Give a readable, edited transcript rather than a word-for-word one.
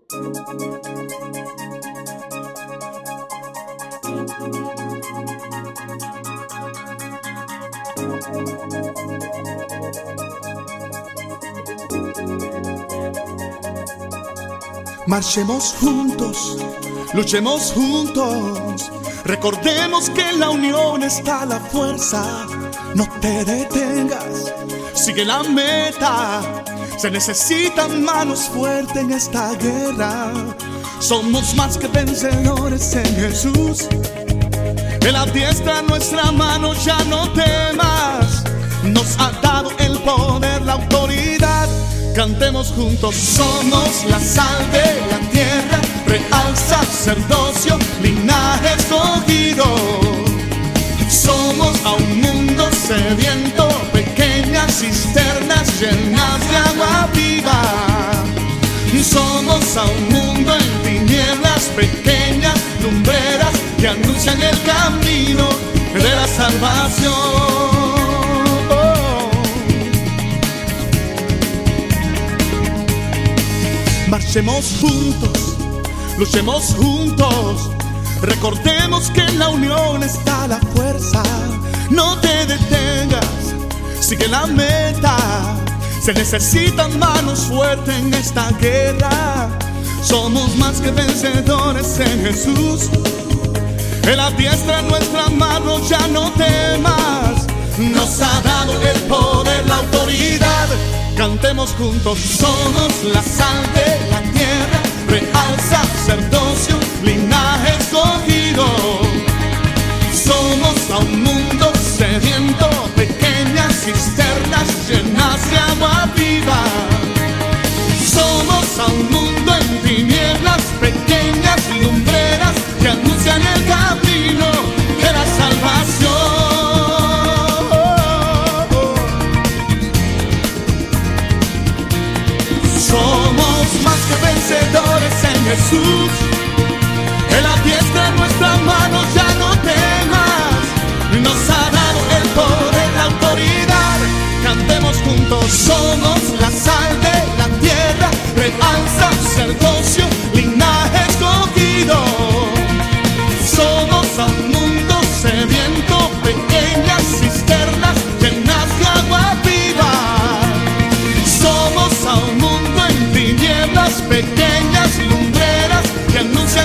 Marchemos juntos, luchemos juntos, recordemos que en la unión está la fuerza. No te detengas, sigue la meta. Se necesitan manos fuertes en esta guerra. Somos más que vencedores en Jesús. Él adiestra nuestra mano, ya no temas. Nos ha dado el poder, la autoridad. Cantemos juntos. Somos la sal de la tierra, real sacerdocio, linaje escogido. Somos a un mundo sediento, pequeñas cisternas llenas de agua viva. Somos a un mundo en tinieblas, pequeñas lumbreras que anuncian el camino de la salvación. Marchemos juntos, luchemos juntos, recordemos que en la unión está la fuerza. No te detengas, sigue la meta. Se necesitan manos fuertes en esta guerra. Somos más que vencedores en Jesús. Él adiestra nuestra mano, ya no temas. Nos ha dado el poder, la autoridad. Cantemos juntos. Somos la sal de la tierra, real sacerdocio, linaje escogido. Somos a un mundo sediento, pequeñas cisternas llenas de agua viva. Somos a un mundo en tinieblas, pequeñas lumbreras que anuncian el camino de la salvación. Somos más que vencedores en Jesús. Él adiestra nuestra mano, ya no temas. Nos ha dado el poder, la autoridad. Cantemos juntos. Somos la sal de la tierra, real sacerdocio, linaje escogido. Somos a un mundo sediento, pequeñas cisternas llenas de agua viva. Somos a un mundo en tinieblas, pequeñas lumbreras que anuncian